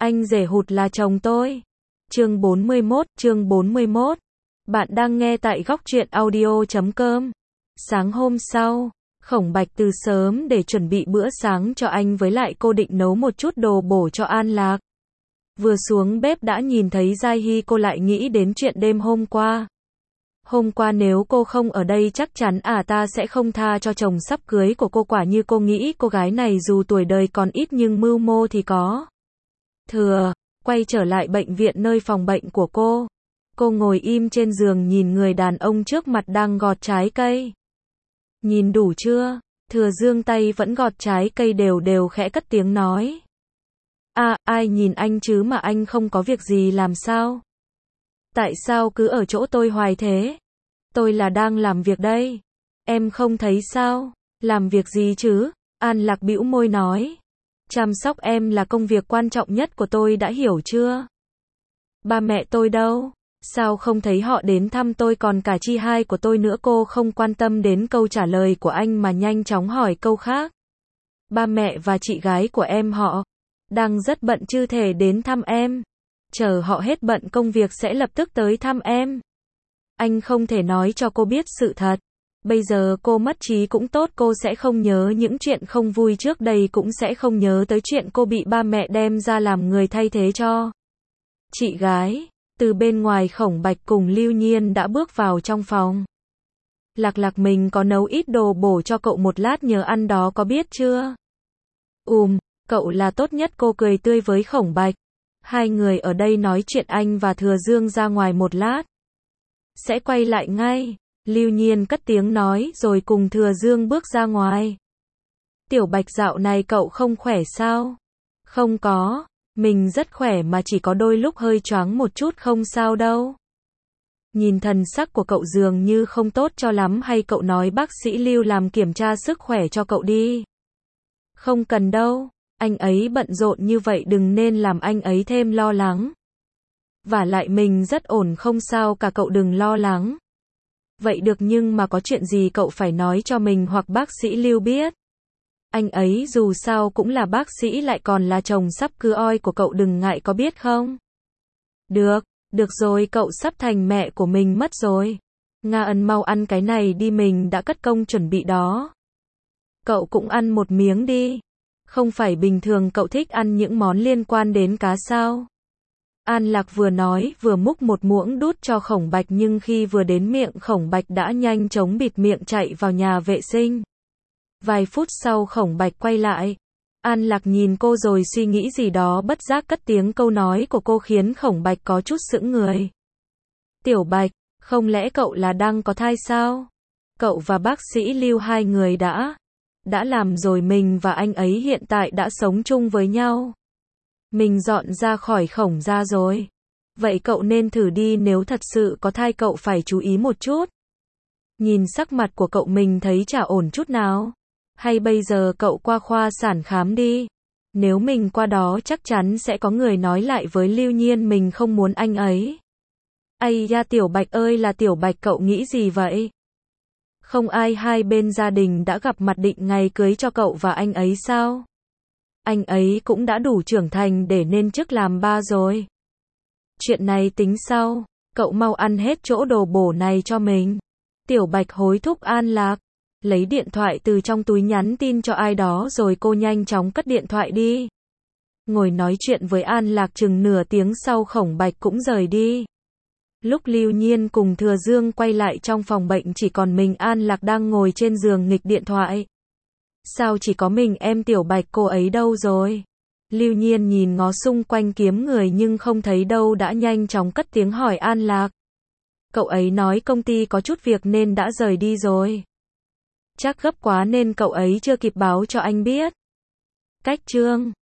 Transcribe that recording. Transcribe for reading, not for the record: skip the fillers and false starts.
Anh rể hụt là chồng tôi. Chương 41. Bạn đang nghe tại góc truyện audio.com. Sáng hôm sau, Khổng Bạch từ sớm để chuẩn bị bữa sáng cho anh, với lại cô định nấu một chút đồ bổ cho An Lạc. Vừa xuống bếp đã nhìn thấy Giai Hy, cô lại nghĩ đến chuyện đêm hôm qua. Hôm qua nếu cô không ở đây chắc chắn ta sẽ không tha cho chồng sắp cưới của cô. Quả như cô nghĩ, cô gái này dù tuổi đời còn ít nhưng mưu mô thì có thừa. Quay trở lại bệnh viện, nơi phòng bệnh của cô. Cô ngồi im trên giường nhìn người đàn ông trước mặt đang gọt trái cây. Nhìn đủ chưa? Thừa giương tay vẫn gọt trái cây đều đều, khẽ cất tiếng nói. Ai nhìn anh chứ mà anh không có việc gì làm sao? Tại sao cứ ở chỗ tôi hoài thế? Tôi là đang làm việc đây. Em không thấy sao? Làm việc gì chứ? An Lạc bĩu môi nói. Chăm sóc em là công việc quan trọng nhất của tôi, đã hiểu chưa? Ba mẹ tôi đâu? Sao không thấy họ đến thăm tôi, còn cả chị hai của tôi nữa? Cô không quan tâm đến câu trả lời của anh mà nhanh chóng hỏi câu khác. Ba mẹ và chị gái của em họ đang rất bận, chưa thể đến thăm em. Chờ họ hết bận công việc sẽ lập tức tới thăm em. Anh không thể nói cho cô biết sự thật. Bây giờ cô mất trí cũng tốt, cô sẽ không nhớ những chuyện không vui trước đây, cũng sẽ không nhớ tới chuyện cô bị ba mẹ đem ra làm người thay thế cho chị gái. Từ bên ngoài, Khổng Bạch cùng Lưu Nhiên đã bước vào trong phòng. Lạc, mình có nấu ít đồ bổ cho cậu một lát nhớ ăn đó, có biết chưa? Cậu là tốt nhất, cô cười tươi với Khổng Bạch. Hai người ở đây nói chuyện, anh và Thừa Dương ra ngoài một lát sẽ quay lại ngay. Lưu Nhiên cất tiếng nói rồi cùng Thừa Dương bước ra ngoài. Tiểu Bạch, dạo này cậu không khỏe sao? Không có, mình rất khỏe mà, chỉ có đôi lúc hơi choáng một chút, không sao đâu. Nhìn thần sắc của cậu dường như không tốt cho lắm, hay cậu nói bác sĩ Lưu làm kiểm tra sức khỏe cho cậu đi? Không cần đâu, anh ấy bận rộn như vậy, đừng nên làm anh ấy thêm lo lắng. Vả lại mình rất ổn, không sao cả, cậu đừng lo lắng. Vậy được, nhưng mà có chuyện gì cậu phải nói cho mình hoặc bác sĩ Lưu biết. Anh ấy dù sao cũng là bác sĩ, lại còn là chồng sắp cưới của cậu, đừng ngại, có biết không? Được rồi, cậu sắp thành mẹ của mình mất rồi. Nga Ân, mau ăn cái này đi, mình đã cất công chuẩn bị đó. Cậu cũng ăn một miếng đi. Không phải bình thường cậu thích ăn những món liên quan đến cá sao? An Lạc vừa nói vừa múc một muỗng đút cho Khổng Bạch, nhưng khi vừa đến miệng Khổng Bạch đã nhanh chóng bịt miệng chạy vào nhà vệ sinh. Vài phút sau Khổng Bạch quay lại. An Lạc nhìn cô rồi suy nghĩ gì đó, bất giác cất tiếng, câu nói của cô khiến Khổng Bạch có chút sững người. Tiểu Bạch, không lẽ cậu là đang có thai sao? Cậu và bác sĩ Lưu hai người đã làm rồi, mình và anh ấy hiện tại đã sống chung với nhau. Mình dọn ra khỏi Khổng gia rồi. Vậy cậu nên thử đi, nếu thật sự có thai cậu phải chú ý một chút. Nhìn sắc mặt của cậu mình thấy chả ổn chút nào. Hay bây giờ cậu qua khoa sản khám đi. Nếu mình qua đó chắc chắn sẽ có người nói lại với Lưu Nhiên mình không muốn anh ấy. Ây da, Tiểu Bạch ơi là Tiểu Bạch, cậu nghĩ gì vậy? Không ai, hai bên gia đình đã gặp mặt định ngày cưới cho cậu và anh ấy sao? Anh ấy cũng đã đủ trưởng thành để nên chức làm ba rồi. Chuyện này tính sau, cậu mau ăn hết chỗ đồ bổ này cho mình. Tiểu Bạch hối thúc An Lạc. Lấy điện thoại từ trong túi nhắn tin cho ai đó rồi cô nhanh chóng cất điện thoại đi. Ngồi nói chuyện với An Lạc chừng nửa tiếng sau, Khổng Bạch cũng rời đi. Lúc Lưu Nhiên cùng Thừa Dương quay lại trong phòng bệnh, chỉ còn mình An Lạc đang ngồi trên giường nghịch điện thoại. Sao chỉ có mình em? Tiểu Bạch cô ấy đâu rồi? Lưu Nhiên nhìn ngó xung quanh kiếm người nhưng không thấy đâu, đã nhanh chóng cất tiếng hỏi An Lạc. Cậu ấy nói công ty có chút việc nên đã rời đi rồi. Chắc gấp quá nên cậu ấy chưa kịp báo cho anh biết. Cách chương